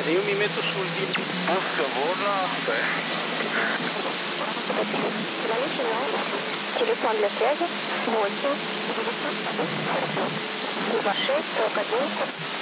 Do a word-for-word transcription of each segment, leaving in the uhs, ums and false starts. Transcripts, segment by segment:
io mi metto sul video. Ah, lavora, beh. La luce no, телефон для связи восемь, два шесть, сорок один.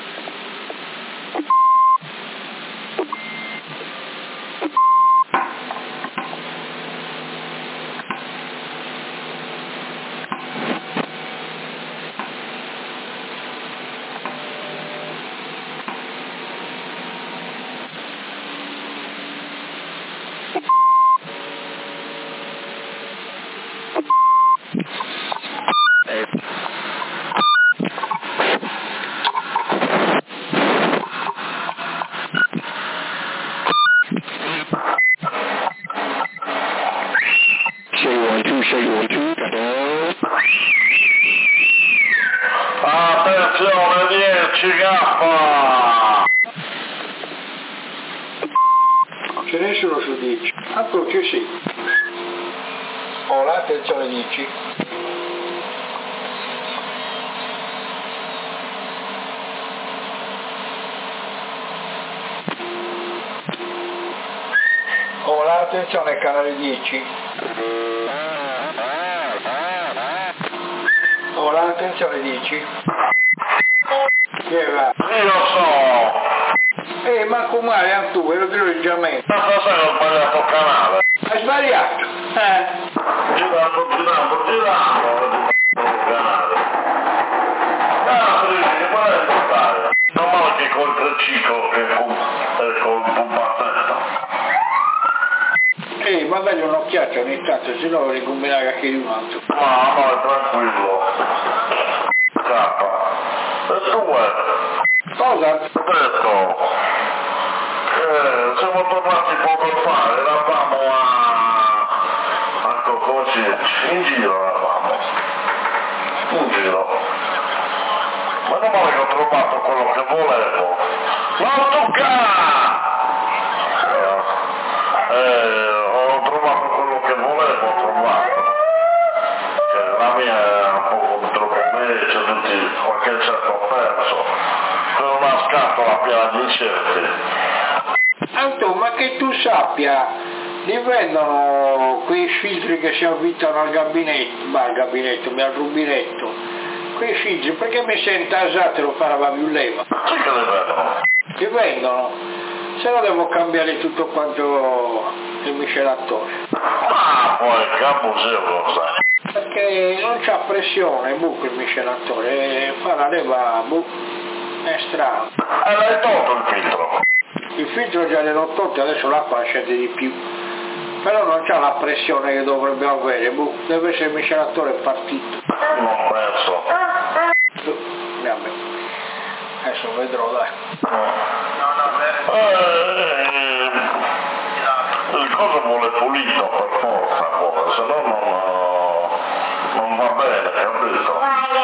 Attenzione, dieci K! Ce n'è solo su dieci. Approccio sì. Ho l'attenzione dieci. Ho l'attenzione canale dieci. Ho l'attenzione dieci. Che va? Io so! Eh, ma come anche tu, ve lo dico già me. Ma stasera ho sbagliato canale. Hai sbagliato? Eh. Girando, girando, girando. Canale. Ah, sì, qual è il dettaglio? Non male che col triciclo che con, con pumpatella. Eh, ma dagli un'occhiata ogni tanto, se no lo ricombinerà anche di un altro. Ma no, è tranquillo. K. E tu è? Cosa? Ho detto che siamo tornati poco fa, eravamo a, a Cococi, in giro eravamo, in giro. Ma non male che ho trovato quello che volevo. L'autocar! Eh, ho trovato quello che volevo, ho trovato. Che la mia era un po' troppo invece, tutti, qualche certo ho perso. Per una scatola piena di incerti. Anto, ma che tu sappia, li vendono quei filtri che si avvitano al gabinetto, ma al gabinetto, al rubinetto, quei filtri, perché mi sento asato e lo farà più leva? Sì che li vendono? Li vendono, se no devo cambiare tutto quanto il miscelatore. Ma poi che abuseo lo sai? Perché non c'ha pressione, buco il miscelatore, e fa la leva, buco. È strano. E l'hai tolto il filtro? Il filtro già l'ho tolto, adesso l'acqua scende di più. Però non c'ha la pressione che dovrebbe avere, boh, deve essere il miscelatore partito. Non penso. Vabbè. Adesso vedrò, dai. Eh, il coso vuole pulito per forza, vuole, se no non, non va bene, capito?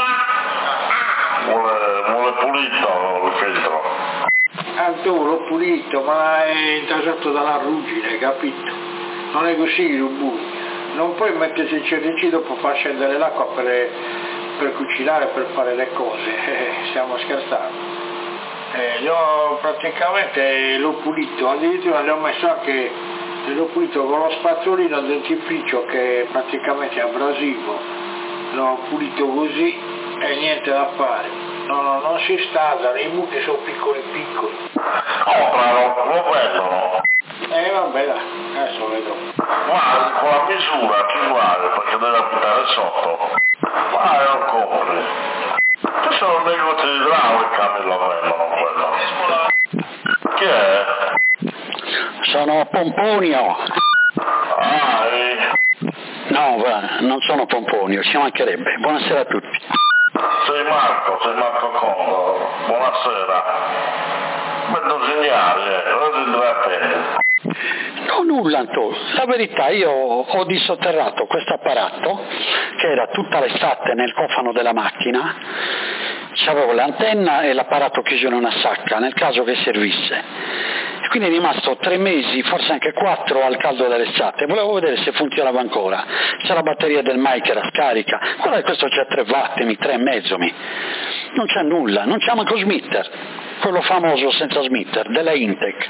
Vuole, vuole pulito il filtro. Anto l'ho pulito, ma è intasato dalla ruggine, capito? Non è così, rubuni. Non puoi mettersi il cernicino dopo far scendere l'acqua per, per cucinare, per fare le cose. Eh, stiamo scherzando. Eh, io praticamente l'ho pulito, addirittura gli ho messo anche, l'ho pulito con lo spazzolino al dentifricio che praticamente è abrasivo. L'ho pulito così e niente da fare. No, no, non si stasa, i buchi sono piccoli piccoli. Comprano, lo vendono. Eh vabbè dai, adesso vedo. Guarda, con la misura ci guarda perché deve abitare sotto. Ma lo compri. Ci sono negozi di idraulica che lo vendono quello. Chi è? Sono Pomponio. Ah, eh. No, va, non sono Pomponio, ci mancherebbe. Buonasera a tutti. Sei Marco, sei Marco Condo. Buonasera. Vedo segnali, eh, cosa deve appendere? No, nulla, Anto. La verità, io ho dissotterrato questo apparato che era tutta l'estate nel cofano della macchina c'avevo l'antenna e l'apparato chiuso in una sacca nel caso che servisse. E quindi è rimasto tre mesi, forse anche quattro al caldo dell'estate. Volevo vedere se funzionava ancora, se la batteria del mic era scarica. Guarda che questo c'ha tre watt, mi, tre e mezzo, mi. Non c'è nulla, non c'è manco smitter, quello famoso senza smitter, della Intec.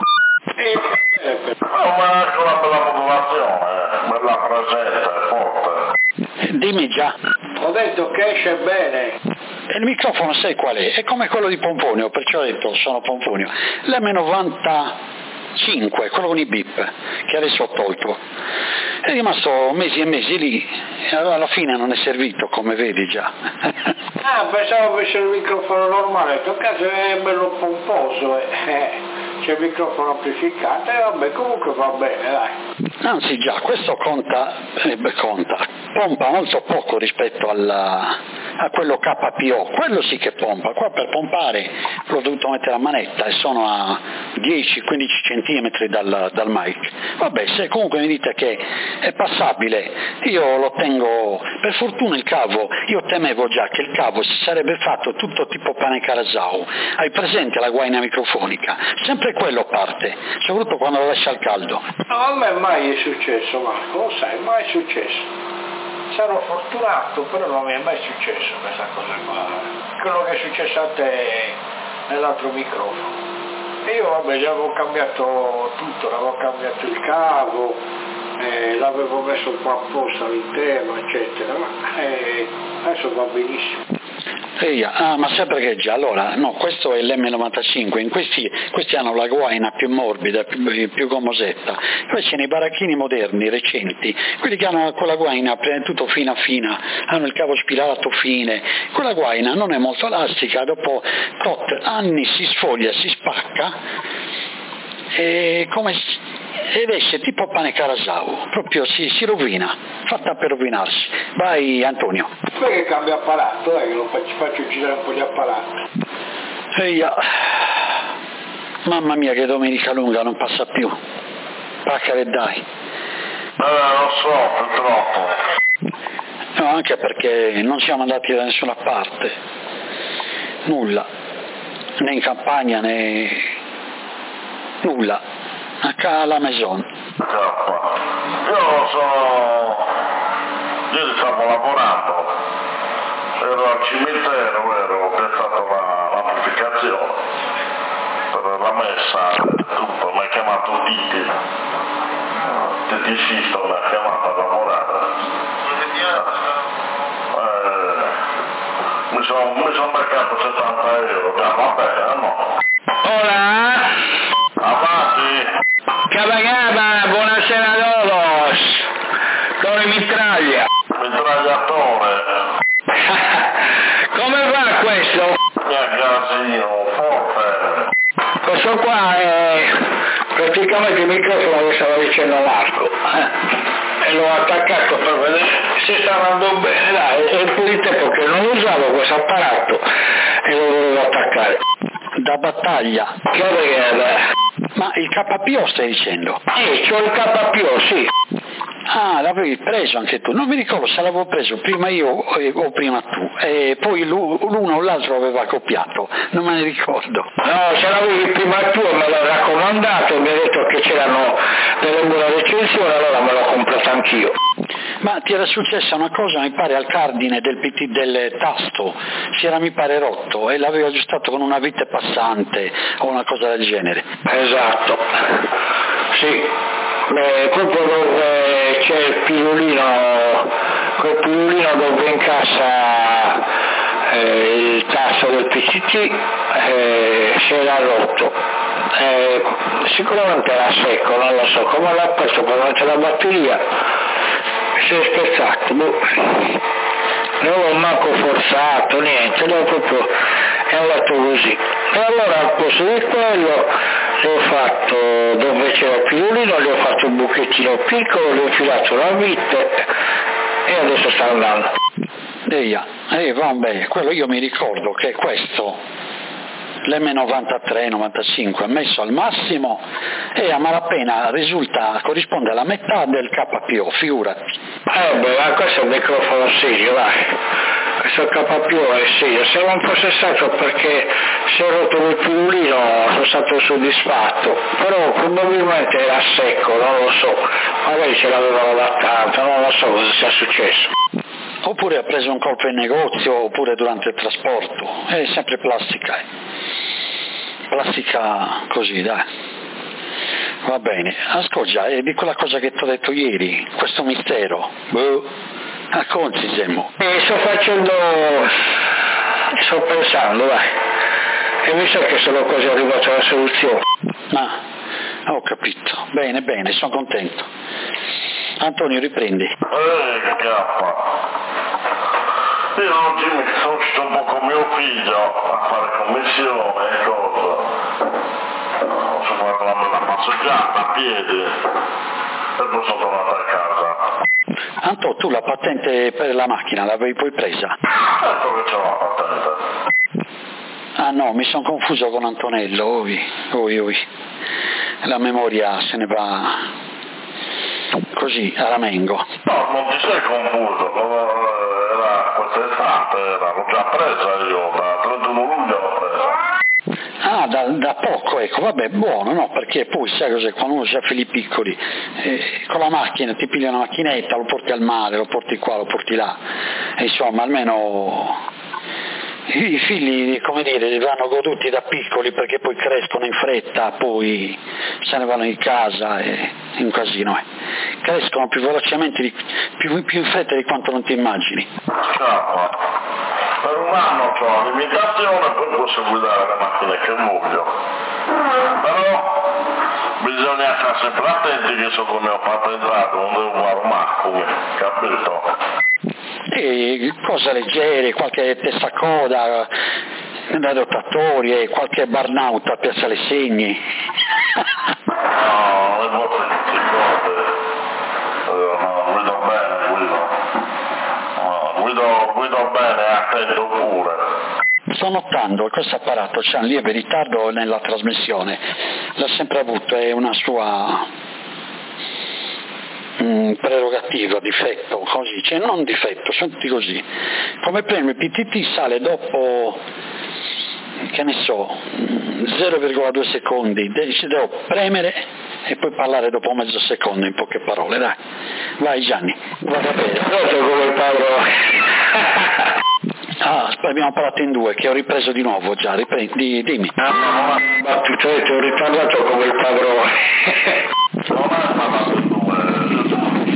E, eh, per- Ma anche una bella modulazione, bella presente, forte. Dimmi già. ho detto che esce bene. E il microfono sai qual è? È come quello di Pomponio, perciò ho detto sono Pomponio. L'M novantacinque, quello con i bip, che adesso ho tolto. È rimasto mesi e mesi lì, e alla fine non è servito, come vedi già. Ah, pensavo avesse il microfono normale, in questo caso è bello pomposo, eh. C'è il microfono amplificato e vabbè, comunque va bene, dai. Anzi già, questo conta, eh, beh, conta, pompa molto poco rispetto alla, a quello K P O, quello sì che pompa. Qua per pompare l'ho dovuto mettere la manetta e sono a dieci quindici centimetri dal, dal mic. Vabbè, se comunque mi dite che è passabile, io lo tengo, per fortuna il cavo, io temevo già che il cavo si sarebbe fatto tutto tipo pane Carasau. Hai presente la guaina microfonica? Sempre quello parte, soprattutto quando lo lascia al caldo. No, a me mai è successo, Marco, lo sai, mai è successo. Sarò fortunato, però non mi è mai successo questa cosa qua. Quello che è successo a te nell'altro microfono. E io vabbè, gli avevo cambiato tutto, l'avevo cambiato il cavo, eh, l'avevo messo un po' apposta all'interno, eccetera, ma eh, adesso va benissimo. Ehi, ah, ma sai perché già? Allora, no, questo è l'M novantacinque, in questi, questi hanno la guaina più morbida, più, più gommosetta, invece nei baracchini moderni, recenti, quelli che hanno quella guaina prima di tutto fina fina, hanno il cavo spirato fine, quella guaina non è molto elastica, dopo tot anni si sfoglia, si spacca, e come ed esce tipo pane Carasau, proprio si, si rovina, fatta per rovinarsi. Vai Antonio. Poi che cambia apparato, eh, che lo faccio, faccio girare un po' di apparato. Eia, mamma mia che domenica lunga non passa più, pacca che dai. Eh, lo so, purtroppo. No, anche perché non siamo andati da nessuna parte, nulla, né in campagna né nulla. A la maison. Io sono, ieri stavo lavorando, ero al cimitero, ero piazzato la, l'amplificazione per la messa, tutto, mi ha chiamato Titi, Titi Sisto mi ha chiamato a lavorare. Eh, mi sono mi son beccato settanta euro, già va bene, no? Hola, Avanti! Cavagaba, buonasera a todos, con il mitraglia. Mitragliatore! Come va questo? Che casino, forte! Questo qua è praticamente il microfono che stava dicendo Marco, eh? E l'ho attaccato per vedere se sta andando bene, dai, è un po' di tempo che non usavo questo apparato e lo volevo attaccare. Da battaglia. Che è? Ma il K P O stai dicendo? Eh, c'ho il K P O, sì. Ah, l'avevi preso anche tu, non mi ricordo se l'avevo preso prima io o prima tu, e poi l'uno o l'altro aveva copiato, non me ne ricordo. No, se l'avevi prima tu e me l'ho raccomandato, mi ha detto che c'erano delle buone recensioni, allora me l'ho comprato anch'io. Ma ti era successa una cosa, mi pare, al cardine del, P T, del tasto, si era mi pare rotto e l'avevo aggiustato con una vite passante o una cosa del genere. Esatto, sì. Beh, proprio dove c'è il pilolino, quel pilolino dove incassa eh, il tasto del P C T eh, si era rotto. Eh, sicuramente era secco, non lo so, come l'ha preso per mettere la batteria, si è spezzato, boh. Non l'ho manco forzato, niente, l'ho proprio, è andato così. E allora al posto di quello le ho fatto, dove c'era il pilolino, le ho fatto un buchettino piccolo, le ho infilato la vite e adesso sta andando. Eia, eh, vabbè, quello io mi ricordo che questo, l'M novantatré novantacinque messo al massimo e a malapena risulta, corrisponde alla metà del K P O, figurati. Eh beh, ma questo è un microfono serio, vai. questo K P O, eh sì, se non fosse stato perché si è rotto il pulino sono stato soddisfatto, però probabilmente era secco, non lo so, magari ce l'avevano adattato, non lo so cosa sia successo. Oppure ha preso un colpo in negozio, oppure durante il trasporto, è sempre plastica, eh. plastica così, dai. Va bene, ascolta, è di quella cosa che ti ho detto ieri, questo mistero, boh, racconti Gemmo. E sto facendo, sto pensando, vai, e mi sa che sono quasi arrivato alla soluzione. Ah, ho capito, bene, bene, sono contento. Antonio, riprendi. Ehi, che chiappa. Io oggi mi sono uscito un po' con mio figlio a fare commissione e cosa. Sono andato a una passeggiata a piedi e poi sono tornato a casa. Anto, tu la patente per la macchina l'avevi poi presa? Ecco che c'è la patente. Ah no, mi sono confuso con Antonello, oi, oi, oi. La memoria se ne va così, a ramengo. No, non ti sei confuso, era quest'estate, era, l'ho già presa io, da trentuno luglio l'ho presa. Ah, da, da poco, ecco, vabbè, buono, no, perché poi sai cos'è, quando uno ha figli piccoli, eh, con la macchina ti pigli una macchinetta, lo porti al mare, lo porti qua, lo porti là, e insomma almeno i figli, come dire, vanno goduti da piccoli perché poi crescono in fretta, poi se ne vanno in casa, e è un casino, eh. Crescono più velocemente, di, più, più in fretta di quanto non ti immagini. Scappa. Per un anno ho la limitazione, poi posso guidare le macchine che voglio. Però bisogna stare sempre attenti che so come ho patentato, non devo fare un macchine, capito? E cose leggere, qualche testacoda da rottatorie, qualche burnout a Piazza Lesegni. No, le vostre cose, no, guido bene, guido. No, guido, guido bene, attento pure. Sto notando che questo apparato c'è un lieve ritardo nella trasmissione, l'ha sempre avuto, è una sua mm, prerogativa, difetto, così, cioè non difetto, senti così, come premo il P T T sale dopo, che ne so, zero virgola due secondi, ci devo premere e poi parlare dopo mezzo secondo in poche parole, dai, vai Gianni, vada bene. Noto come il padrone. Ah, abbiamo parlato in due, che ho ripreso di nuovo già, riprendi, dimmi. Ah, ma battute, ho riparlato come il padrone. Non è parlato in due,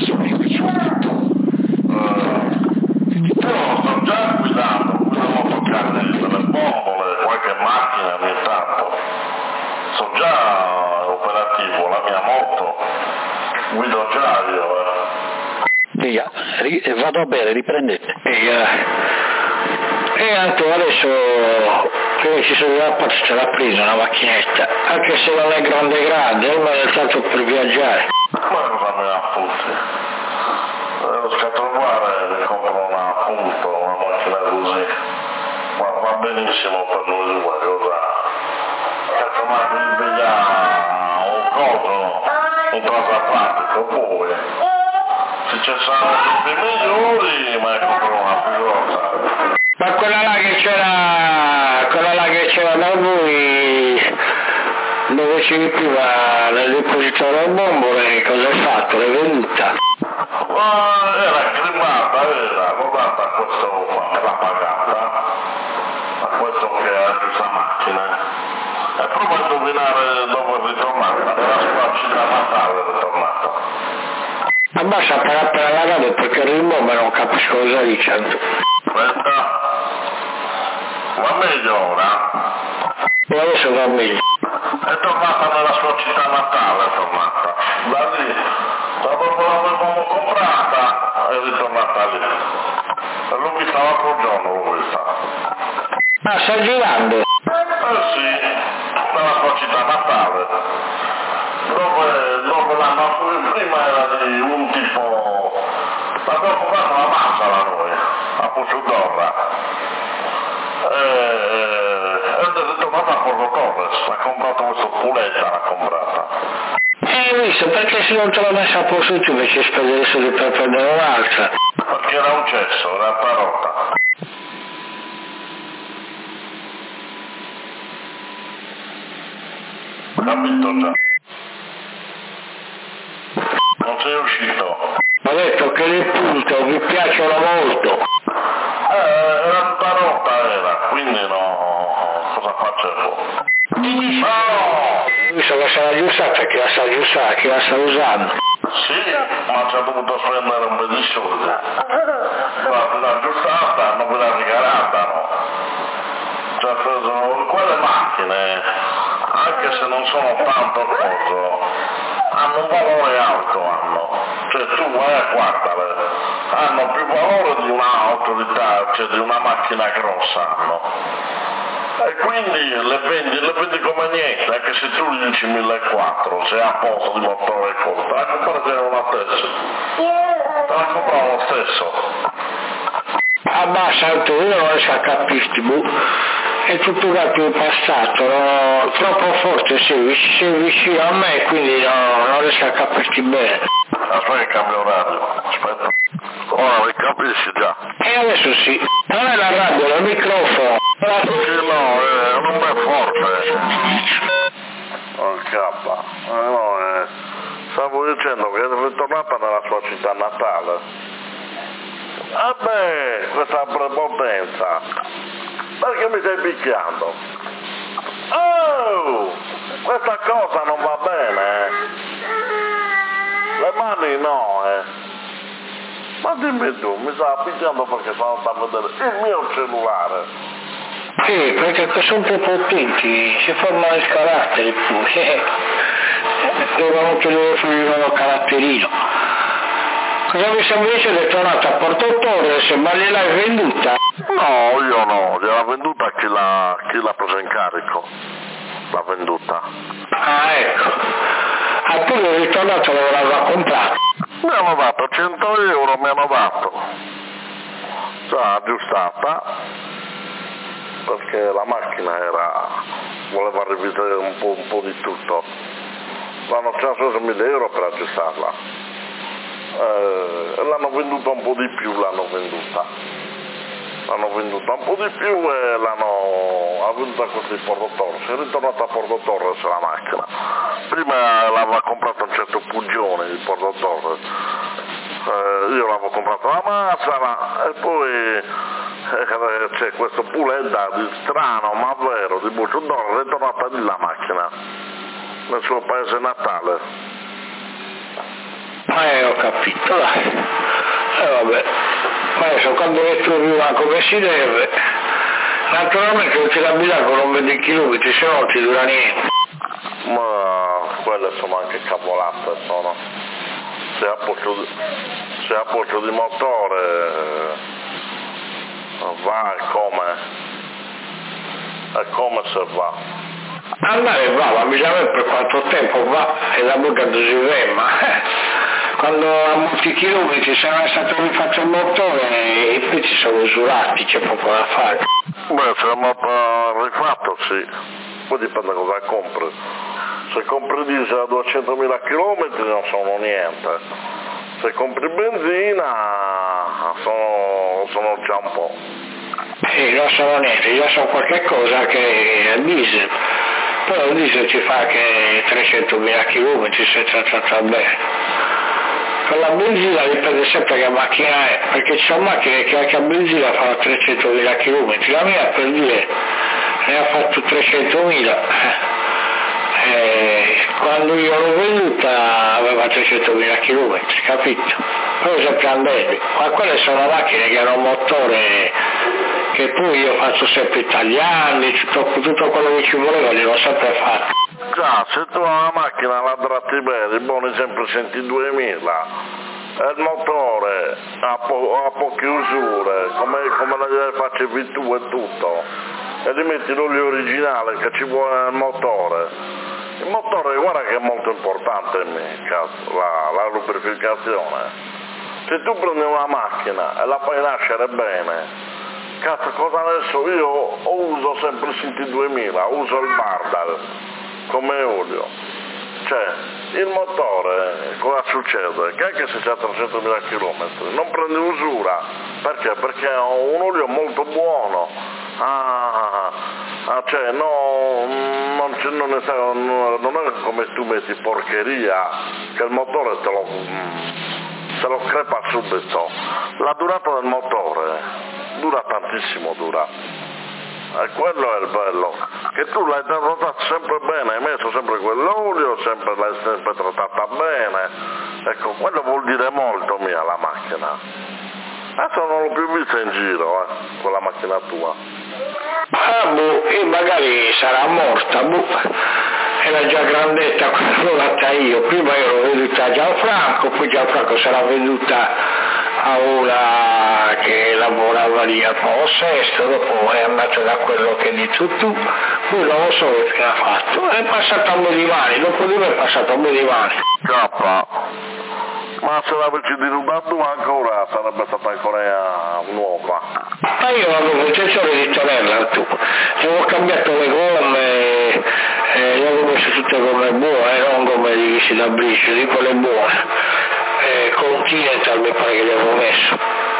però sto già guidando, guido motociclette, delle bombole, qualche macchina ogni tanto. Sono già operativo, la mia moto, guido già io, eh. Via, ri- vado a bere, riprendete. Via. E Anto, adesso che ci sono da parte ce l'ha presa una macchinetta, anche se non è grande grande, ma è tanto per viaggiare. Ma cosa me la fotti? Lo scatolare mi compro una appunto, una macchina così, ma va benissimo per noi due, cosa? Cazzo, ma mi sveglia un coso, un transatlantico, poi se ci sono tutti migliori, ma compro una pilota. Ma quella là che c'era, quella là che c'era da voi, dove ci ripiva nel depositorio a bombole, cosa hai fatto? L'hai venduta? Ma era climata, era, guardate a questo qua, me l'ha pagata, a questo che ha questa macchina. E prova a indovinare dove è ritornata, nella sua città natale è ritornata. Ma basta parlare per la radio perché il rimbo non capisco cosa dicendo. Aspetta. Va meglio ora? E adesso va meglio. È tornata nella sua città natale, è tornata. Da lì, da dopo l'avevamo comprata, è ritornata lì. E l'ho vista l'altro giorno, l'ho vista. Ma sta girando? Eh sì, nella sua città natale. Dove, dove l'anno prima era di un tipo... L'abbiamo comprato una mazzola noi, a Pucciudorra. E è ritornata a Porto Torres, ha comprato questo puletta, l'ha comprata. Eh, hai visto, perché se non te l'ho messa a posto tu invece spendere soldi per prendere un'altra? Perché era un cesso, era rotta. capito già. Non sei uscito? Ho detto che le punto mi piacciono molto. Eh, era tutta rotta era, quindi no, cosa facevo? No! Visto che sarà aggiustata, che la sa aggiustare, che la sta usando. Sì, ma ci ha dovuto spendere un po' di soldi. L'ha aggiustata, hanno quella regalata, no? Ci ha preso quelle macchine, anche se non sono tanto coso, hanno un valore alto, hanno. Cioè tu vai a guardare, hanno più valore di un'autorità, cioè di una macchina grossa hanno. E quindi le vendi, le vendi come niente, anche se tu gli dici millequattrocento, se ha posto di motore e cosa, te la comprano una stessa. Te la comprano lo stesso. Abbassa, io non riesco a capirti, è tutto da più passato, no? Troppo forte, sei, sei vicino a me, quindi no, non riesco a capirti bene. Aspetta che cambio radio, aspetta. Ora mi capisci già. E adesso sì, non è la radio, è il microfono. Sì, no, eh, non è forte. Oh, cappa. Eh, no, eh, stavo dicendo che è ritornata nella sua città natale. Ah beh, questa prepotenza. Perché mi stai picchiando? Oh, questa cosa non va bene. Le mani no, eh. Ma dimmi tu, mi stava picchiando perché sono andato a vedere il mio cellulare. Sì, perché sono prepotenti, si formano il carattere pure. Devono tenere sul loro caratterino. Cosa mi sembra invece che è tornato a Porto Torres, ma gliel'hai venduta? No, io no, gliel'ha venduta chi l'ha, chi l'ha presa in carico. L'ha venduta. Ah, ecco. Ah, poi è ritornato dove l'aveva comprato. Mi hanno dato cento euro, mi hanno dato. Già aggiustata, perché la macchina era, voleva rivedere un po', un po' di tutto. L'hanno speso mille euro per aggiustarla. Eh, l'hanno venduta un po' di più, l'hanno venduta. L'hanno venduta un po' di più e l'hanno venduta così a Porto Torres. È ritornata a Porto Torres la macchina. Prima l'aveva comprata un certo Pugione di Porto Torres. Eh, io l'avevo comprata la Mazara e poi eh, c'è questo Pulenda di strano ma vero di Bucciodoro, è ritornata lì la macchina nel suo paese natale. Eh, ho capito, dai. Eh, vabbè. Ma adesso quando le trovi una come si deve, naturalmente non ti la bilaco non vedi chilometri, se no non ti dura niente. Ma quelle sono anche cavolate, sono. Se ha posto di, se ha posto di motore va e come. E come se va. Andare va, ma bisogna vedere per quanto tempo va e la bocca dove si ferma. Quando a molti chilometri se non è stato rifatto il motore i pezzi sono usurati, c'è poco da fare. Beh, se il motore rifatto sì, poi dipende cosa compri. Se compri diesel a duecentomila chilometri non sono niente, se compri benzina sono, sono già un po'. Sì, non sono niente, già sono qualche cosa che è diesel, però il diesel ci fa che trecentomila chilometri senza trattare bene. Con la benzina dipende sempre che macchina è, perché ci sono macchine che anche a benzina fanno trecentomila chilometri, la mia per dire ne ha fatto trecentomila, e quando io l'ho venduta aveva trecentomila chilometri, capito? Però sempre andare, ma quelle sono macchine che hanno un motore che poi io faccio sempre italiani, tutto, tutto quello che ci voleva gliel'ho sempre fatto. Già, se tu hai una macchina la tratti bene, buoni sempre centoduemila, e il motore ha, po- ha poche usure, come, come la facevi tu e tutto, e gli metti l'olio originale che ci vuole il motore. Il motore, guarda che è molto importante in me, cazzo, la, la lubrificazione. Se tu prendi una macchina e la fai nascere bene, cazzo, cosa adesso io uso sempre il centoduemila, uso il Bardal come olio, cioè il motore cosa succede? Che anche se c'è trecentomila chilometri non prende usura, perché? Perché è un olio molto buono, ah, Ah, cioè, no, non, c'è- non, è, non non è come tu metti porcheria, che il motore te lo, te lo crepa subito. La durata del motore dura tantissimo, dura. E quello è il bello, che tu l'hai trattato sempre bene, hai messo sempre quell'olio, sempre, l'hai sempre trattata bene. Ecco, quello vuol dire molto mia la macchina. Adesso non l'ho più vista in giro, eh, quella macchina tua. Ah, boh, e magari sarà morta, boh, era già grandetta quando l'ho data io, prima io l'ho veduta a Gianfranco, poi Gianfranco se l'ha veduta a una che lavorava lì al Polo Sesto, dopo è andata da quello che hai detto tu, poi non lo so che fine ha fatto, è passato a Medivani, dopo di me è passato a Medivani. K, ma se l'avessi dirubato ancora sarebbe stata ancora nuova. Ma io avevo intenzione di tenerla tu, avevo cambiato le gomme, eh, le avevo messo tutte gomme buone, non gomme di visi da briccio, di quelle buone, eh, Continental mi pare che le avevo messo.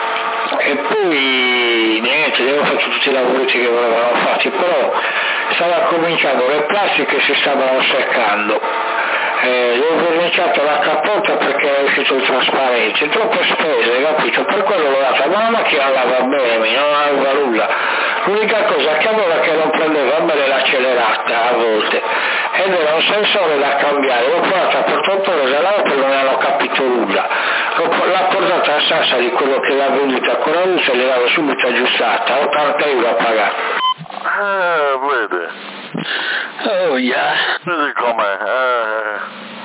E poi niente, gli avevo fatto tutti i lavori che volevano fatti, però stava cominciando, le plastiche si stavano seccando. Eh, ho verniciato la cappota perché è uscito il trasparente, troppe spese, capito? Per quello l'ho data, ma la macchina andava bene, non aveva nulla. L'unica cosa che aveva che non prendeva bene l'accelerata a volte ed era un sensore da cambiare, l'ho portata per otto ore dall'auto e non ne hanno capito nulla. L'ha portata a Sassari, quello che l'ha venduta con la luce e l'aveva subito aggiustata, ottanta euro a pagare. Eh, vedi. Oh yeah. Vedi com'è, eh,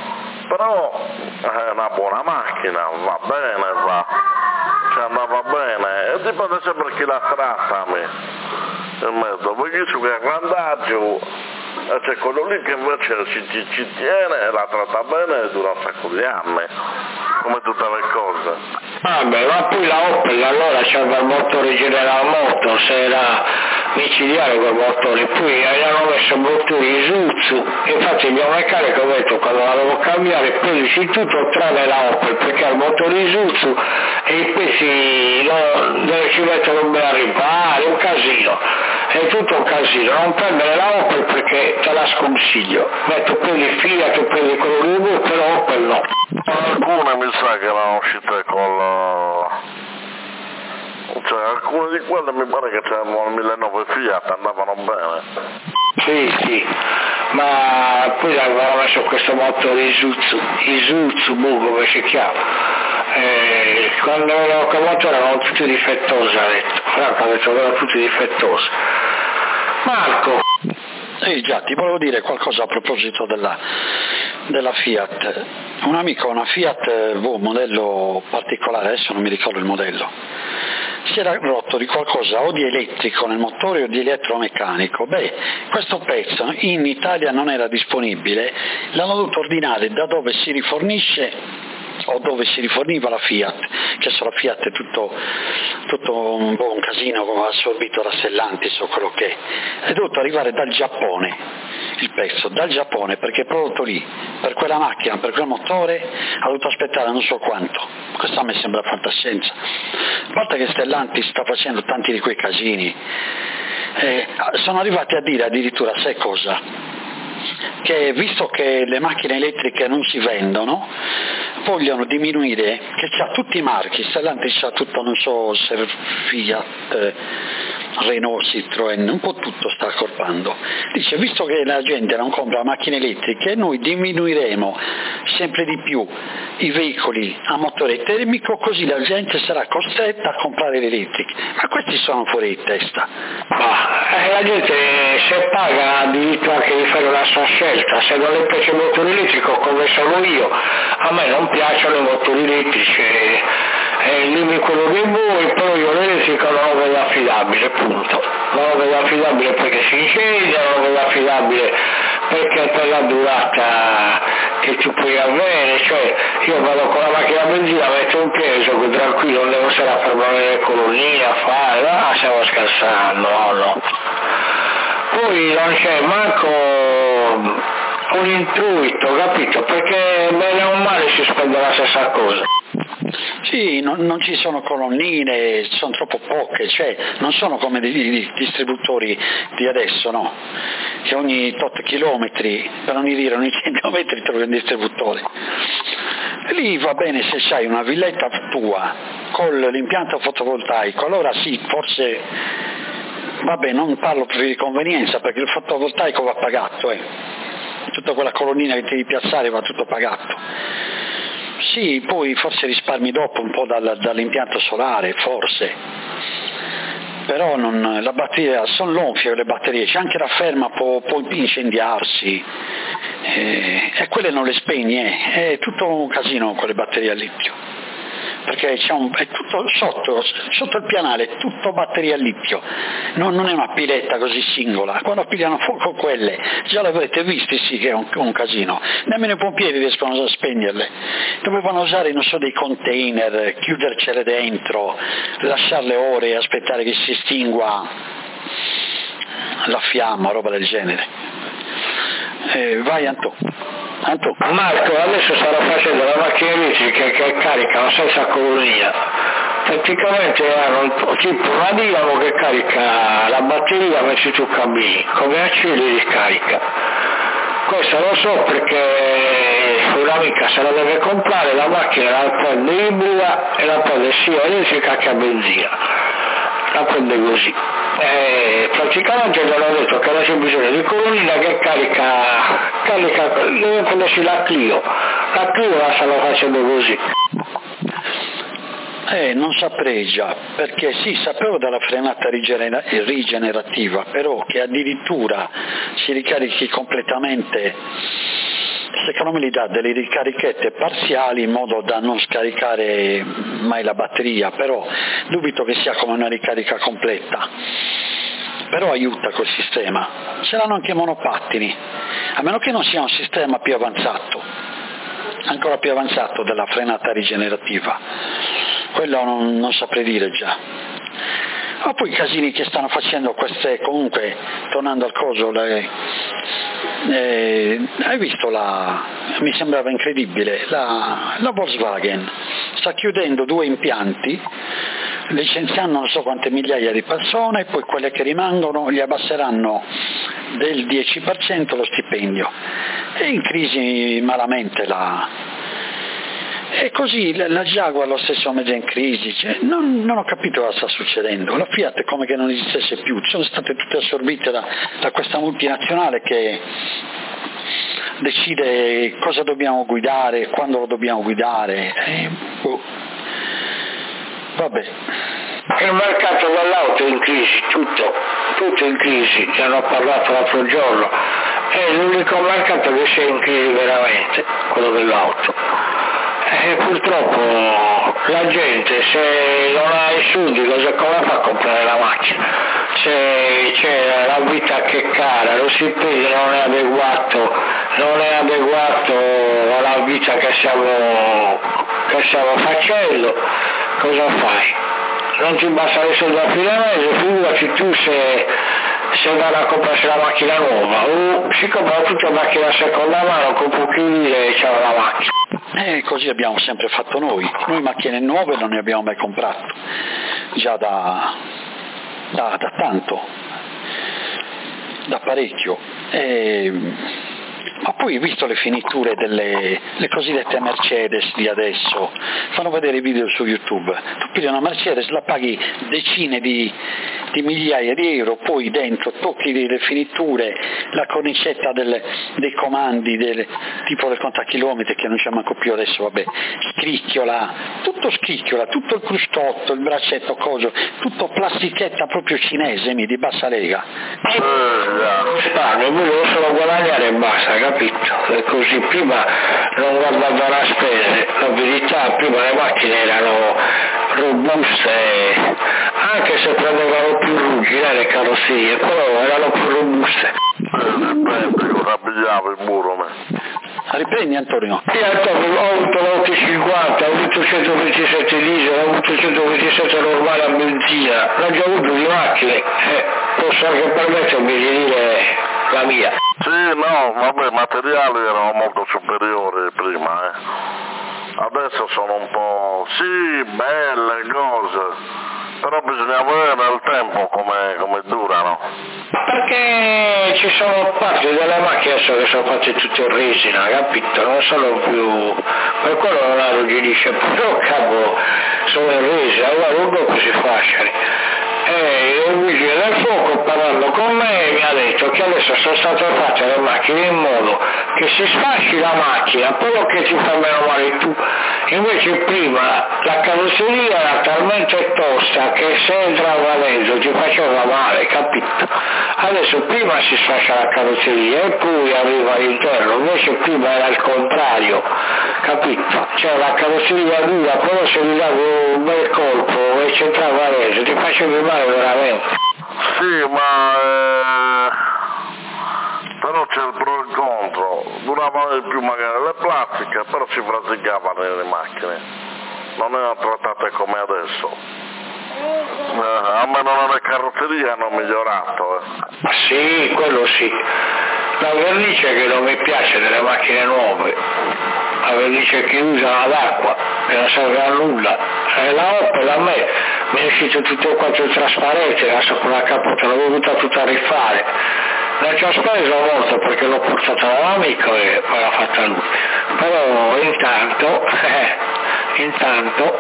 però è una buona macchina, va bene, va, ci andava bene, e dipende sempre chi la tratta a me, in mezzo, perché su che grandaggio, e c'è quello lì che invece ci, ci, ci tiene e la tratta bene e dura un sacco di anni, come tutte le cose. Vabbè, ma poi la Opel allora c'aveva il motore General Motors, era micidiale quel motore, poi gli hanno messo motori Isuzu, infatti il mio meccanico ha detto quando la devo cambiare pesi tutto tranne la Opel, perché ha il motore Isuzu e i pezzi no, dove ci mettono bene a ripare, un casino, è tutto un casino, non prendere la Opel perché te la sconsiglio, metto prendi Fiat o prendi quello di voi, però Opel no. Alcune mi sa che erano uscite con cioè alcune di quelle mi pare che c'erano al millenovecento Fiat, andavano bene. Sì, sì, ma poi avevano messo questo motore Isuzu, Isuzu, boh, come si chiama. Eh, quando l'ho chiamato erano tutti difettosi, ha detto, Franco ha detto che erano tutti difettosi. Marco. Sì, già, ti volevo dire qualcosa a proposito della, della Fiat. Un amico ha una Fiat V, modello particolare, adesso non mi ricordo il modello, si era rotto di qualcosa o di elettrico nel motore o di elettromeccanico. Beh, questo pezzo in Italia non era disponibile, l'hanno dovuto ordinare da dove si rifornisce o dove si riforniva la Fiat, che se la Fiat è tutto, tutto un, un casino assorbito da Stellantis o quello che è, è dovuto arrivare dal Giappone il pezzo, dal Giappone, perché è prodotto lì, per quella macchina, per quel motore ha dovuto aspettare non so quanto. Questo a me sembra fantascienza, a parte che Stellantis sta facendo tanti di quei casini, eh, sono arrivati a dire addirittura, sai cosa? Che visto che le macchine elettriche non si vendono, vogliono diminuire, che c'ha tutti i marchi, Stellantis c'ha tutto, non so, se Fiat, eh, Renault, Citroën, un po' tutto sta accorpando. Dice, visto che la gente non compra macchine elettriche, noi diminuiremo sempre di più i veicoli a motore termico, così la gente sarà costretta a comprare le elettriche. Ma questi sono fuori di testa. Ma eh, la gente se paga ha diritto anche di fare una sua scelta, se non le piace il motore elettrico come sono io, a me non piacciono i motori elettrici, è il limite quello che vuoi, però io l'elettrico non lo vedo affidabile, punto. Non lo vedo affidabile perché si incendia, non lo vedo affidabile perché per la durata che tu puoi avere, cioè io vado con la macchina a benzina, metto un peso, tranquillo, non devo stare a fermare le colonie, a fare, ah stiamo scherzando, no, no. Poi non c'è manco un intuito, capito? Perché bene o male si spende la stessa cosa. Sì, non, non ci sono colonnine, sono troppo poche, cioè non sono come i distributori di adesso, no? Che ogni tot chilometri, per non dire ogni cento metri trovi un distributore. E lì va bene se c'hai una villetta tua con l'impianto fotovoltaico, allora sì, forse, vabbè, non parlo più di convenienza perché il fotovoltaico va pagato, eh. Tutta quella colonnina che devi piazzare va tutto pagato. Sì, poi forse risparmi dopo un po' dal, dall'impianto solare, forse, però non, la batteria, sono gonfie le batterie, c'è anche la ferma, può, può incendiarsi, eh, e quelle non le spegni, eh. È tutto un casino con le batterie a litio. Perché c'è un, è tutto sotto, sotto il pianale, è tutto batteria a litio, non, non è una piletta così singola, quando pigliano fuoco quelle, già l'avrete visti, sì che è un, un casino, nemmeno i pompieri riescono a spegnerle, dovevano usare, non so, dei container, chiudercele dentro, lasciarle ore e aspettare che si estingua la fiamma, roba del genere. Eh, vai Anto. Anto. Marco, adesso stanno facendo la macchina elettrica che caricano senza colonia, praticamente hanno tipo una dinamo che carica la batteria mentre tu cammini, come accende e ricarica. Questo lo so perché un'amica se la deve comprare, la macchina la prende ibrida e la prende sia elettrica che a benzina, la prende così. Eh, praticamente gli hanno detto che non c'è bisogno di colonnina che carica, carica, deve prendersi la Clio, la Clio la stanno facendo così. Eh, non saprei già, perché sì, sapevo della frenata rigenera- rigenerativa, però che addirittura si ricarichi completamente, secondo me li dà delle ricarichette parziali in modo da non scaricare mai la batteria, però dubito che sia come una ricarica completa, però aiuta quel sistema. Ce l'hanno anche i monopattini, a meno che non sia un sistema più avanzato, ancora più avanzato della frenata rigenerativa, quello non, non saprei dire già. Ma poi i casini che stanno facendo queste, comunque, tornando al coso, le, eh, hai visto la, mi sembrava incredibile, la, la Volkswagen sta chiudendo due impianti, licenziando non so quante migliaia di persone, poi quelle che rimangono gli abbasseranno del dieci per cento lo stipendio. È in crisi malamente la... E così la Jaguar lo stesso mezzo in crisi, cioè, non, non ho capito cosa sta succedendo, la Fiat è come che non esistesse più, sono state tutte assorbite da, da questa multinazionale che decide cosa dobbiamo guidare, quando lo dobbiamo guidare, e, boh. Vabbè. Il mercato dell'auto è in crisi, tutto, tutto in crisi, ne hanno parlato l'altro giorno, è l'unico mercato che sia in crisi veramente, quello dell'auto. E purtroppo la gente se non ha i soldi cosa come fa a comprare la macchina? Se c'è la vita che è cara, lo stipendio non è adeguato, non è adeguato alla vita che stiamo, che stiamo facendo, cosa fai? Non ti basta i soldi a fine mese, figurati tu se, se vanno a comprarsi la macchina nuova, o si comprano tutte macchine a seconda mano con pochi lire e c'è la macchina. E così abbiamo sempre fatto noi, noi macchine nuove non ne abbiamo mai comprato, già da, da, da tanto, da parecchio. E, ma poi visto le finiture delle le cosiddette Mercedes di adesso, fanno vedere i video su YouTube, tu pigli una Mercedes, la paghi decine di, di migliaia di euro, poi dentro tocchi le finiture, la cornicetta delle, dei comandi, delle, tipo del contachilometri che non c'è manco più adesso, vabbè, scricchiola, tutto scricchiola, tutto il crustotto, il braccetto, coso, tutto plastichetta proprio cinese, mi di bassa lega. Spano, io volevo solo guadagnare e basta, capito? E così prima non guardavo la spesa, la verità prima le macchine erano robuste, anche se prendevano più ruggine le carrozzerie, però erano più robuste. Io rabbiavo il muro me. Riprendi Antonio. Io ho avuto l'otto cinquanta, ho avuto centoventisette diesel, ho avuto centoventisette normale a benzina, l'ho già avuto di macchine, eh, posso anche permettermi di dire la mia. Sì, no, vabbè, i materiali erano molto superiori prima, eh. adesso sono un po', sì, belle cose, però bisogna vedere nel tempo come, come durano. Perché ci sono parti delle macchine che sono fatte tutte in resina, capito? Non sono più, per quello non la arrugginisce, però capo sono in resina, allora dopo si fasciano. E il vigile del fuoco parlando con me mi ha detto che adesso sono state fatte le macchine in modo che si sfasci la macchina, quello che ti fa meno male tu. Invece prima la carrozzeria era talmente tosta che se entrava dentro ti faceva male, capito? Adesso prima si sfascia la carrozzeria e poi arriva all'interno, invece prima era il contrario, capito? Cioè la carrozzeria dura, però se gli dava un bel colpo e c'entrava dentro ti faceva male veramente. Sì, ma eh, però c'è il pro e il contro, duravano di più magari le plastiche, però si praticavano nelle macchine, non erano trattate come adesso. Eh, almeno le carrozzerie hanno migliorato. Eh. Sì, quello sì. La vernice che non mi piace delle macchine nuove, la vernice che usano ad acqua, che non serve a nulla. E la Opel a me mi è uscito tutto quanto trasparente, adesso con la cappota l'ho dovuta tutta rifare. Non ci ho speso molto perché l'ho portata dall'amico e poi l'ha fatta lui. Però intanto, eh, intanto,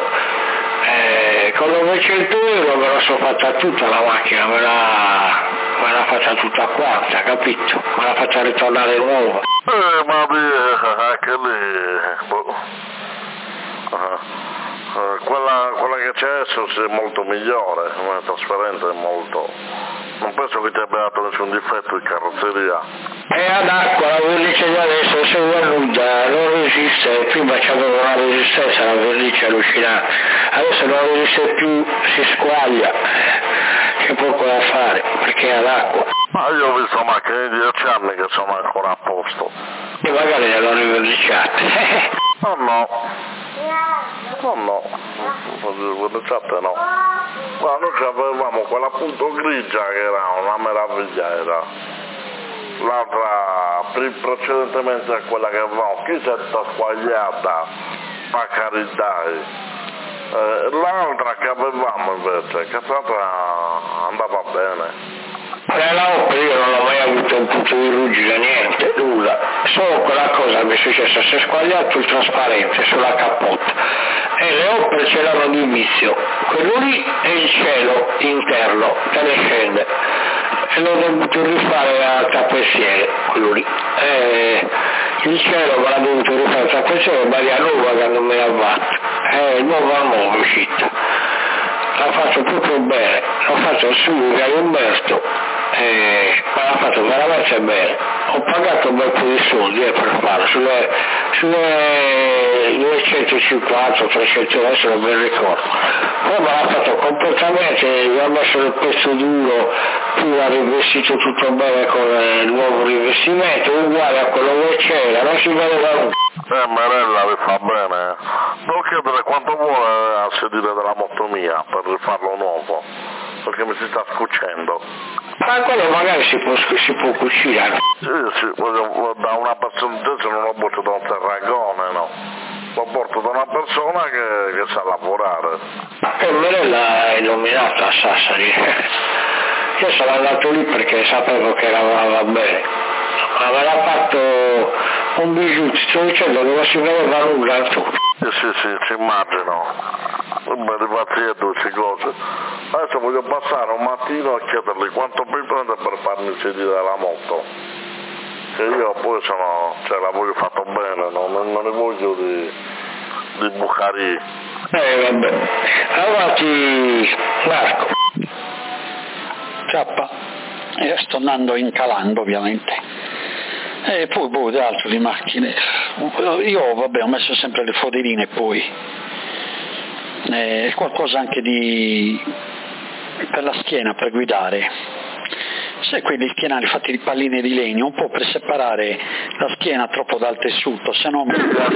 eh, con novecento euro me la sono fatta tutta la macchina, me l'ha, me l'ha fatta tutta quanta, capito? Me l'ha fatta ritornare nuova. Eh, ma anche lì, boh. Uh-huh. Uh, quella, quella che c'è adesso è molto migliore, una trasparente è molto, non penso che ti abbia dato nessun difetto di carrozzeria. E ad acqua la vernice di adesso se è nuda, non resiste, prima c'aveva una resistenza la vernice allucinante, adesso non resiste più, si squaglia, c'è poco da fare perché è ad acqua. Ma io ho visto macchine di dieci anni che sono ancora a posto. E magari le hanno riverniciate. No, no. No, no, verniciate no. Ma noi avevamo quella appunto grigia che era una meraviglia, era. L'altra, precedentemente a quella che avevamo, chi si è squagliata, a carità. Eh, l'altra che avevamo invece, che l'altra andava bene. Nella Opel io non ho mai avuto un punto di ruggine, niente, nulla. Solo quella cosa mi è successa, si è squagliato il trasparente sulla cappotta e le Opel ce l'hanno di vizio, quello lì è il cielo interno che ne scende e l'ho dovuto rifare a tappessiere, quello lì. E il cielo me l'ha dovuto rifare a tappessiere, Maria Nuova che non me l'ha fatto, è nuova nuova uscita. L'ha fatto proprio bene, l'ho fatto su via Umberto e me l'ha fatto veramente bene. Ho pagato un bel po' di soldi eh, per farlo, sulle, sulle duecentocinquanta trecento euro, adesso non me lo ricordo. Poi me l'ha fatto completamente, gli ho messo il pezzo duro, poi ha rivestito tutto bene con il nuovo rivestimento, uguale a quello che c'era, non si vedeva nulla. Eh, Marella vi fa bene. Devo chiedere quanto vuole al sedile della moto mia per rifarlo nuovo, perché mi si sta scucendo. Ma quello magari si può, si può cucire. Sì, sì, da una persona, se non lo porto da un terragone, no. Lo porto da una persona che, che sa lavorare. E Marella è nominata a Sassari. Io sono andato lì perché sapevo che lavorava bene. Aveva fatto un bijou, ti sto dicendo che non si vedeva nulla tu. Sì, sì, sì, ci immagino. Mi arrivati a due cose. Adesso voglio passare un mattino a chiedergli quanto mi prende per farmi il sedile della moto. Che io poi sono, cioè la voglio fatto bene, no? non, non ne voglio di, di bucari. Eh vabbè. Avanti Marco. K. E sto andando incalando ovviamente. E poi boh, altro di macchine. Io vabbè ho messo sempre le foderine poi. E qualcosa anche di per la schiena per guidare. Se quegli schienali fatti di palline di legno, un po' per separare la schiena troppo dal tessuto, se no mi,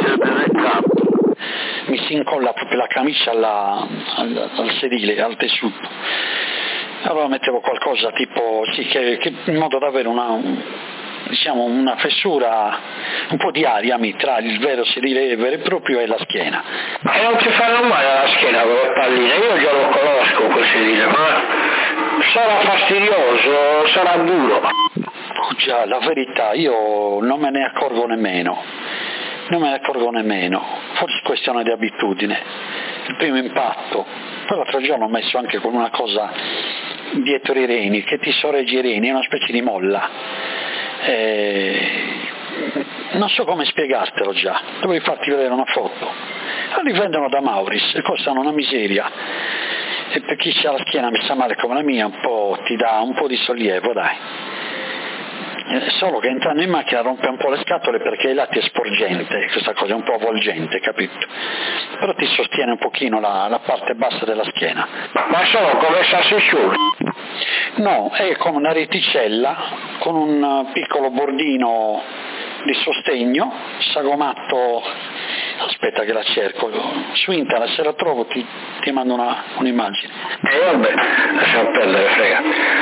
mi si incolla proprio la camicia alla, al, al sedile, al tessuto. Allora mettevo qualcosa tipo, sì, che, che in modo da avere una, diciamo una fessura, un po' di aria tra il vero sedile vero e proprio e la schiena. E non ti fanno male alla schiena quelle palline? Io già lo conosco quel sedile, ma sarà fastidioso, sarà duro. Oh già, la verità, io non me ne accorgo nemmeno, non me ne accorgo nemmeno, forse è questione di abitudine. Il primo impatto, poi l'altro giorno ho messo anche con una cosa dietro i reni, che ti sorregge i reni, è una specie di molla. Eh, non so come spiegartelo già, dovrei farti vedere una foto. Li vendono da Mauris e costano una miseria. E per chi ha la schiena messa male come la mia, un po' ti dà un po' di sollievo, dai. Solo che entrando in macchina rompe un po' le scatole perché ai lati è sporgente, questa cosa è un po' avvolgente, capito? Però ti sostiene un pochino la, la parte bassa della schiena. Ma sono come salsiccioni? No, è come una reticella con un piccolo bordino di sostegno, sagomato, aspetta che la cerco, su internet se la trovo ti, ti mando una, un'immagine. E eh vabbè, lasciamo perdere, frega.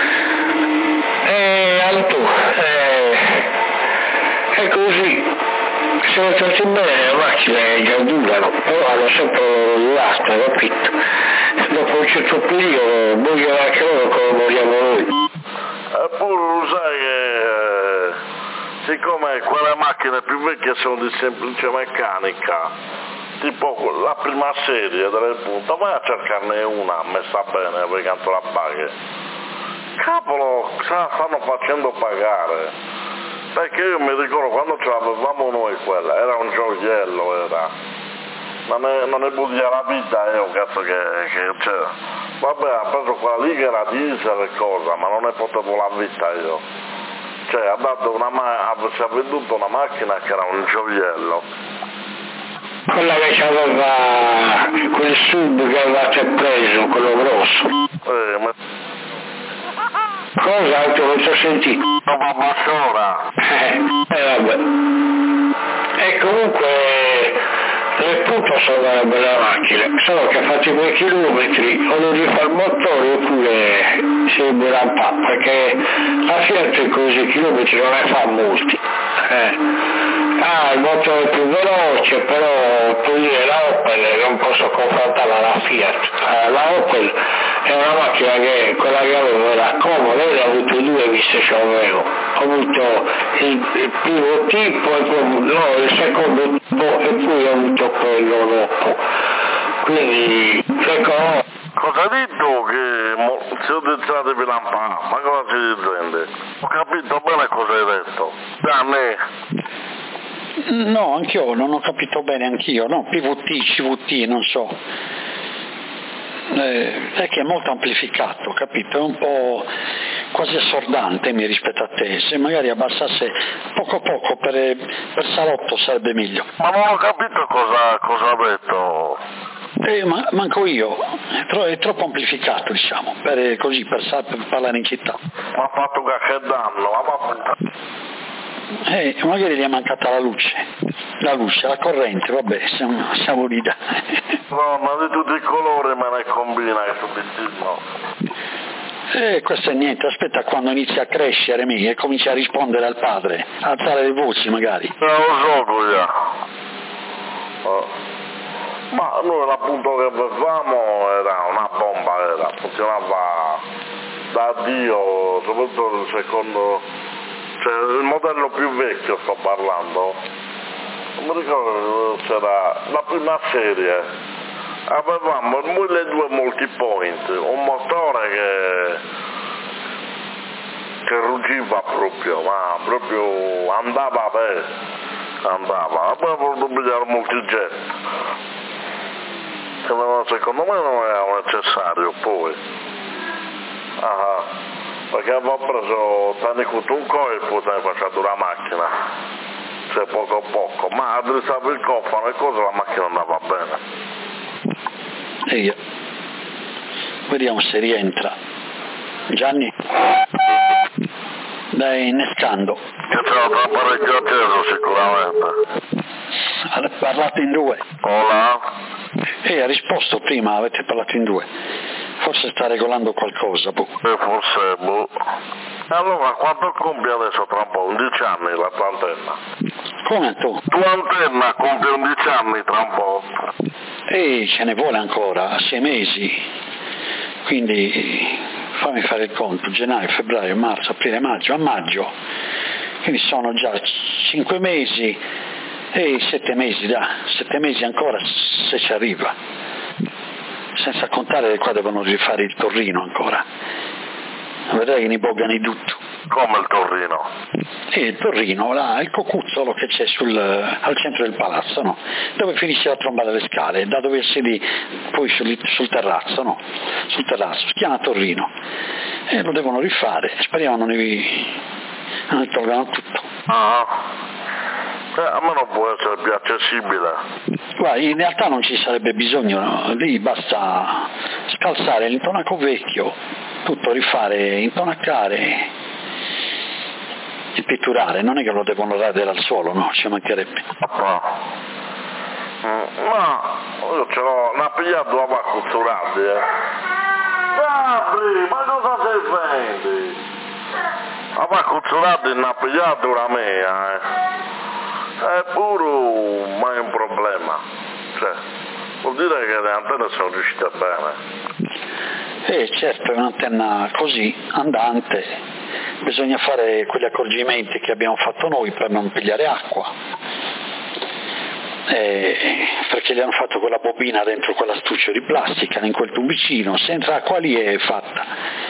E Alto, eh, è così, se lo tratti bene le macchine già durano, però hanno sempre durato, capito? Dopo un certo periodo vogliono anche loro come vogliamo noi. Eppure lo sai che eh, siccome quelle macchine più vecchie sono di semplice meccanica, tipo la prima serie delle punte, vai a cercarne una messa bene per quanto la paghi. Cavolo, la stanno facendo pagare, perché io mi ricordo quando ce l'avevamo noi quella, era un gioiello, era, non ne, non ne budia la vita io, cazzo che, che c'era, vabbè ha preso quella lì che era diesel e cosa, ma non ne potevo la vita io, cioè ha dato una ma- ci ha venduto una macchina che era un gioiello. Quella che aveva, quel sub che avevate preso, quello grosso. Eh, ma... Cosa altro non ti ho sentito? No, ma Bassora! Eh, eh vabbè. E comunque le punto sono delle belle macchine, solo che fatti quei chilometri o lo rifà il motore oppure si libera un po', perché la Fiat così chilometri non ne fa molti. Eh. Ah, il motore è più veloce, però per dire la Opel non posso confrontarla alla Fiat. Eh, la Opel è una macchina che quella che avevo era comoda, io ho avuto due viste che avevo. Ho avuto il, il primo tipo e poi no, il secondo tipo e poi ho avuto quello dopo. Quindi ecco. Cosa hai detto che mo- si è utilizzato per lampare? Ma cosa si dicende? Ho capito bene cosa hai detto. Danne. No, anch'io non ho capito bene anch'io, no, P V T, C V T, non so. Eh, è che è molto amplificato, capito? È un po' quasi assordante mi rispetto a te, se magari abbassasse poco poco per, per salotto sarebbe meglio. Ma non ho capito cosa, cosa ha detto. Eh, ma, manco io, è, tro- è troppo amplificato diciamo, per, così per, per parlare in città. Ma ha fatto qualche danno, ma Eh, magari gli è mancata la luce, la luce, la corrente, vabbè, siamo, siamo lì da... No, ma di tutti i colori me ne combina che subitissimo. Eh, questo è niente, aspetta quando inizia a crescere mi, e comincia a rispondere al padre, a alzare le voci magari. Non lo so già. Oh. Ma noi l'appunto che avevamo era una bomba, era, funzionava da Dio, soprattutto il secondo, cioè il modello più vecchio sto parlando, non mi ricordo c'era la prima serie, avevamo il milleduecento multipoint, un motore che, che ruggiva proprio, ma proprio andava bene, andava, poi voluto pigliare il multijet. Secondo me non era necessario poi, ah, perché avevo preso tanti cutunco e poi te ne faccio la macchina, cioè poco a poco, ma addrizzavo il cofano e cosa la macchina andava bene. E io, vediamo se rientra. Gianni? Dai, innescando. Io ce l'ho tra parecchio acceso sicuramente. Avete parlato in due? Hola? E ha risposto prima, avete parlato in due. Forse sta regolando qualcosa, boh. E forse, boh. Allora, quanto compie adesso tra un po'? undici anni la tua antenna? Come tu? Tua antenna compie undici anni tra un po'? E ce ne vuole ancora, sei mesi, quindi fammi fare il conto, gennaio, febbraio, marzo, aprile, maggio, a maggio, quindi sono già cinque mesi e sette mesi, da, sette mesi ancora se ci arriva, senza contare che qua devono rifare il Torrino ancora, vedrai che ne boggano tutto. Come il Torrino? Sì, il Torrino, là, il cocuzzolo che c'è sul, al centro del palazzo, no? Dove finisce la tromba delle scale, da dove siedi poi sul, sul terrazzo, no? Sul terrazzo, si chiama Torrino. E lo devono rifare, speriamo non ne, non ne tolgano tutto. Ah, eh, a me non può essere più accessibile. Guarda, in realtà non ci sarebbe bisogno, no? Lì basta scalzare l'intonaco vecchio, tutto rifare, intonacare e pitturare, non è che lo devono radere al suolo, no, ci mancherebbe. No, mm, ma io ce l'ho, ne ha pigliato due abbacuzzurati, eh. Gabri, ma cosa sei fendi? Abbacuzzurati ne ha pigliato una mia, eh. Eppure, ma è un problema, cioè, vuol dire che le antenne sono riuscite bene. Eh certo, è un'antenna così, andante. Bisogna fare quegli accorgimenti che abbiamo fatto noi per non pigliare acqua, eh, perché gli hanno fatto quella bobina dentro quell'astuccio di plastica, in quel tubicino, senza acqua lì è fatta.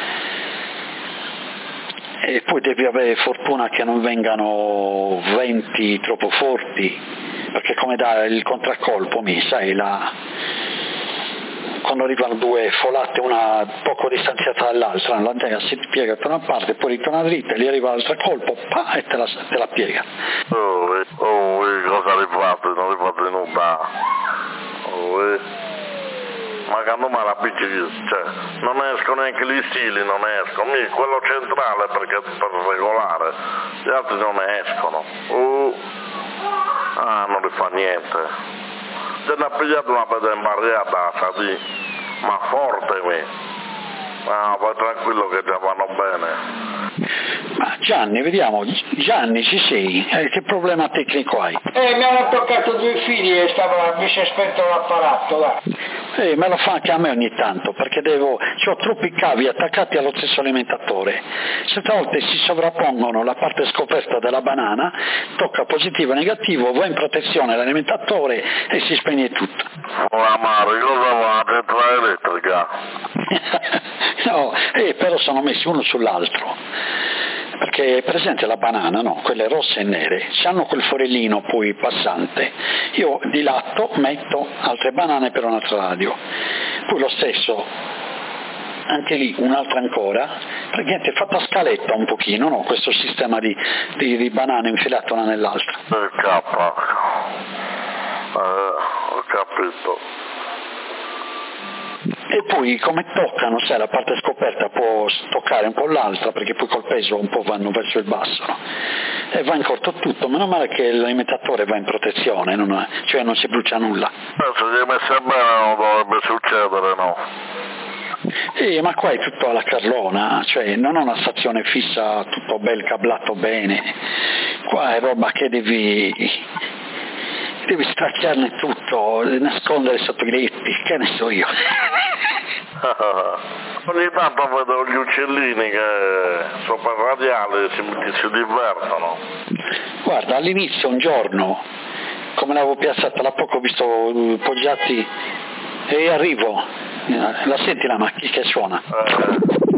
E poi devi avere fortuna che non vengano venti troppo forti, perché come dà il contraccolpo, mi sai, la... quando arrivano due folate, una poco distanziata dall'altra, l'antenna si piega da una parte, poi ritorna dritta, gli arriva l'altro colpo, pa, e te la, te la piega. Oh, eh, oh eh, cosa rifate? Non rifate nulla. Oh, eh. Ma quando mai la picchi, cioè, non escono neanche gli stili, non escono. Mi, quello centrale perché per regolare, gli altri non escono. Oh. Ah, non rifà niente. Se ne ha pigliato una pedra imbarriata, sa di, ma forte mi. Ah, poi tranquillo che già vanno bene. Ma Gianni, vediamo, Gianni ci sei? Eh, che problema tecnico hai? Eh, mi hanno toccato due fili e stava, mi si è spento l'apparato, là. Eh, me lo fa anche a me ogni tanto, perché devo, ho troppi cavi attaccati allo stesso alimentatore. Certe volte si sovrappongono la parte scoperta della banana, tocca positivo e negativo, va in protezione l'alimentatore e si spegne tutto. Ora Mario, cosa va dentro l'elettrica? No, eh, però sono messi uno sull'altro. Perché è presente la banana, no? Quelle rosse e nere, se hanno quel forellino poi passante, io dilatto, metto altre banane per un'altra radio, poi lo stesso, anche lì un'altra ancora, praticamente è fatta a scaletta un pochino, no? Questo sistema di, di, di banane infilate una nell'altra. Il K, eh, ho capito. E poi come toccano, sai, la parte scoperta può toccare un po' l'altra, perché poi col peso un po' vanno verso il basso, no? E va in corto tutto, meno male che l'alimentatore va in protezione, non è, cioè non si brucia nulla. Se gli è messa bene non dovrebbe succedere, no? Eh, ma qua è tutto alla carlona, cioè non ho una stazione fissa, tutto bel cablato bene, qua è roba che devi... devi stracciarne tutto, nascondere sotto i letti, che ne so io. Ogni tanto vedo gli uccellini che sopra il radiale si, si divertono. Guarda, all'inizio un giorno, come l'avevo piazzata da poco, ho visto poggiati e arrivo, la senti la macchina che suona? Eh,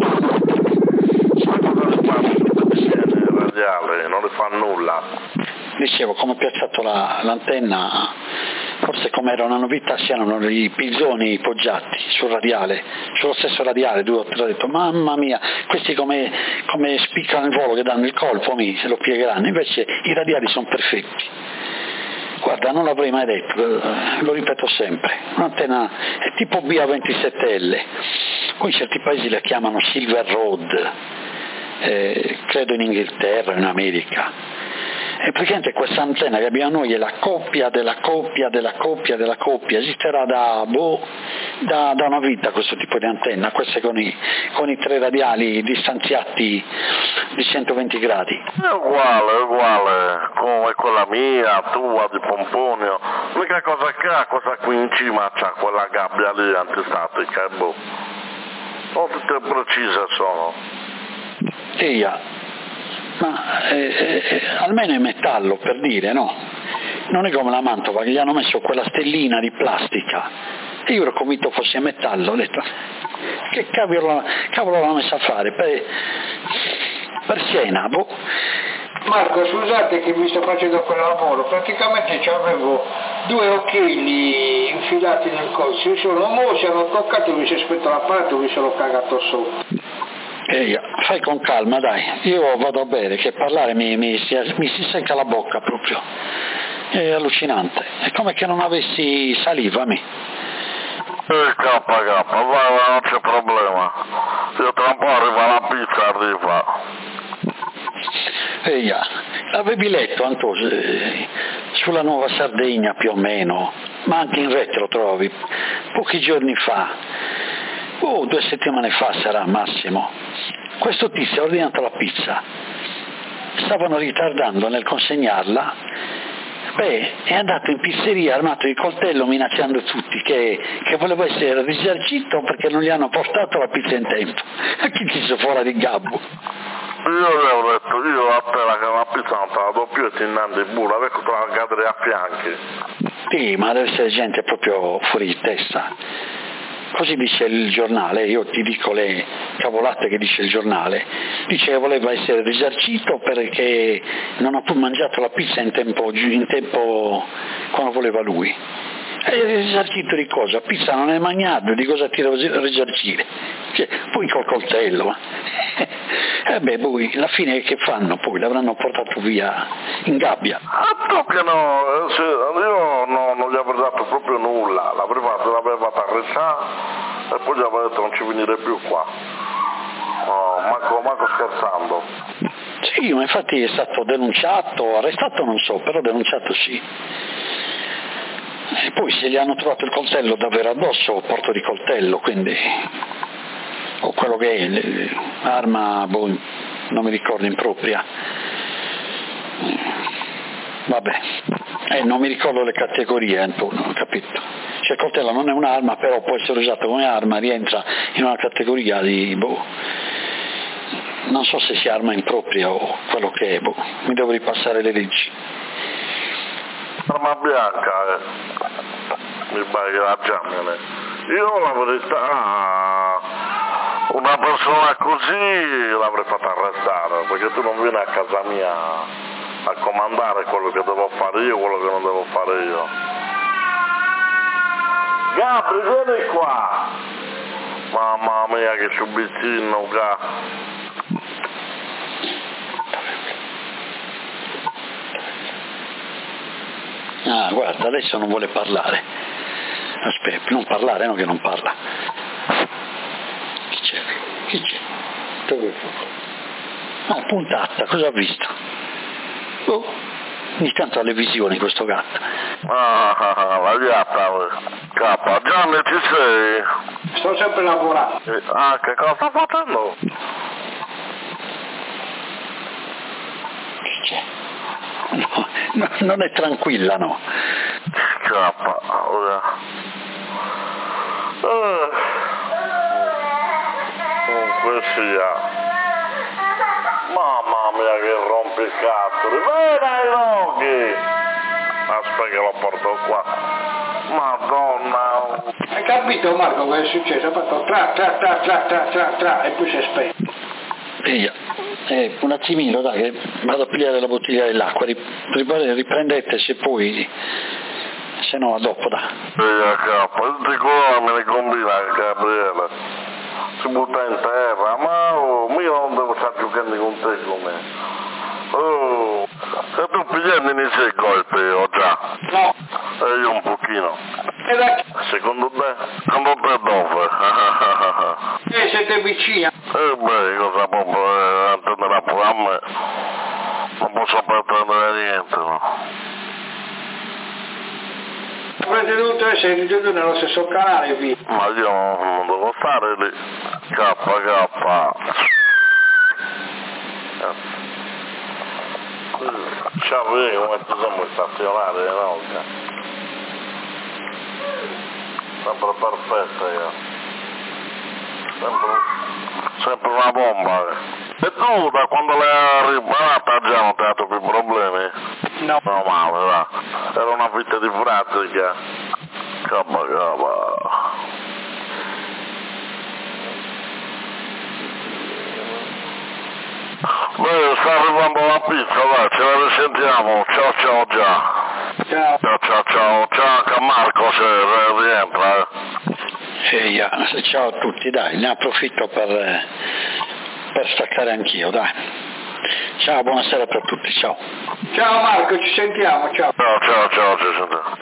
ma cosa le fanno il radiale? Non le fa nulla. Dicevo, come ho piazzato la, l'antenna, forse come era una novità, si erano i pizzoni poggiati sul radiale, sullo stesso radiale, due o tre, ho detto, mamma mia, questi come, come spiccano il volo che danno il colpo, mi, se lo piegheranno, invece i radiali sono perfetti. Guarda, non l'avrei mai detto, lo ripeto sempre, un'antenna è tipo B A ventisette L, poi in certi paesi la chiamano Silver Road, eh, credo in Inghilterra, in America. E praticamente questa antenna che abbiamo noi è la coppia della coppia della coppia della coppia, esisterà da, boh, da, da una vita questo tipo di antenna, queste con i, con i tre radiali distanziati di centoventi gradi. È uguale, è uguale, come quella mia, tua, di Pomponio. L'unica cosa che ha, questa qui in cima c'ha quella gabbia lì antistatica, e boh. Oh, tutte precise sono. Eia, ma eh, eh, almeno è metallo, per dire, no? Non è come la Mantova che gli hanno messo quella stellina di plastica e io ero convinto fosse metallo, ho detto che cavolo, cavolo l'hanno messa a fare per, per Siena, boh. Marco, scusate che mi sto facendo quel lavoro, praticamente avevo due occhielli infilati nel collo, io sono mo, si hanno toccato, mi si è spento l'apparato, mi sono cagato sotto. Ehi, fai con calma, dai, io vado a bere, che parlare mi, mi, si, mi si secca la bocca proprio, è allucinante, è come che non avessi saliva, mi. Eh, K K, vai, vai, non c'è problema, io tra un po' arriva la pizza, arriva. Ehi, avevi letto, Anto, sulla Nuova Sardegna più o meno, ma anche in rete lo trovi, pochi giorni fa, oh, due settimane fa sarà massimo, questo tizio ha ordinato la pizza, stavano ritardando nel consegnarla, beh, è andato in pizzeria armato di coltello minacciando tutti che, che voleva essere risarcito perché non gli hanno portato la pizza in tempo, chi ti si fuori di gabbo. Io le ho detto, io a te la, la pizza non te la do più e ti innando in burro, ecco te la cadere a fianchi. Sì, ma deve essere gente proprio fuori di testa. Così dice il giornale, io ti dico le cavolate che dice il giornale. Dice che voleva essere risarcito perché non ha più mangiato la pizza in tempo, in tempo quando voleva lui. E risarcito di cosa? Pizza non è mangiato, di cosa ti devo risarcire? Cioè, poi col coltello. E beh, poi, alla fine che fanno poi? L'avranno portato via in gabbia. Ah, tu che no, se, io no, non gli avrei dato proprio nulla, l'avrei fatto, l'avrei fatto arrestare e poi gli avrei detto non ci venire più qua. Oh, manco, manco scherzando. Sì, ma infatti è stato denunciato, arrestato non so, però denunciato sì. E poi se gli hanno trovato il coltello davvero addosso, porto di coltello, quindi, o quello che è, arma, boh, non mi ricordo, impropria. Vabbè, eh, non mi ricordo le categorie, Antonio, ho capito. Cioè il coltello non è un'arma, però può essere usato come arma, rientra in una categoria di, boh, non so se sia arma impropria o quello che è, boh, mi devo ripassare le leggi. Arma bianca, eh. Mi bagherà già, io la verità, una persona così l'avrei fatta arrestare, perché tu non vieni a casa mia a comandare quello che devo fare io, quello che non devo fare io. Gabri, vieni qua! Mamma mia che ciubizzino, Gabri! Ah, guarda, adesso non vuole parlare. Aspetta, non parlare, no che non parla. Chi c'è? Chi c'è? Dove? Ah, puntata, cosa ha visto? Oh, ogni tanto ha le visioni questo gatto. Ah, la gatta, K, Gianni ci sei? Sto sempre lavorando. Eh, ah, che cosa sta facendo? Chi c'è? No, no, non è tranquilla, no. K, ora. Eh. Comunque sia. Mamma mia che rompi il cazzo. Vieni ai roghi! Aspetta che lo porto qua. Madonna. Hai capito Marco cosa è successo? Ha fatto tra tra tra tra tra tra tra e poi si è spento. Via. Eh, un attimino, dai, che vado a pigliare la bottiglia dell'acqua, riprendete se poi, se no a dopo, dai. Via K, di cosa me ne combina Gabriele? Si butta in terra, ma oh, io non devo stare giocando con te come. Oh, se tu pigliami ne sei colpi o già? No. E io un pochino. E da Secondo te? Secondo te dove? che siete vicini? Eh beh, cosa proprio, eh, antenderà pure a me. non posso pretendere niente, no. Avrete dovuto essere tutti e due nello stesso canale, vi. Ma io non devo stare lì. K K. Ciao, vedi come ti siamo stazionati, no? Sempre perfetta io. Sempre, sempre una bomba. Eh. E tu da quando l'hai riparata già non ti ha dato più problemi? No. No, male, va. Era una vita di pratica. Cabba, cabba. Beh, sta arrivando la pizza, dai, ce la risentiamo. Ciao, ciao, già. Ciao. Ciao, ciao, ciao. Ciao anche a Marco se rientra, eh. E io, ciao a tutti, dai, ne approfitto per, per staccare anch'io, dai. Ciao, buonasera per tutti, ciao. Ciao Marco, ci sentiamo, ciao. Ciao, ciao, ciao, ci sentiamo.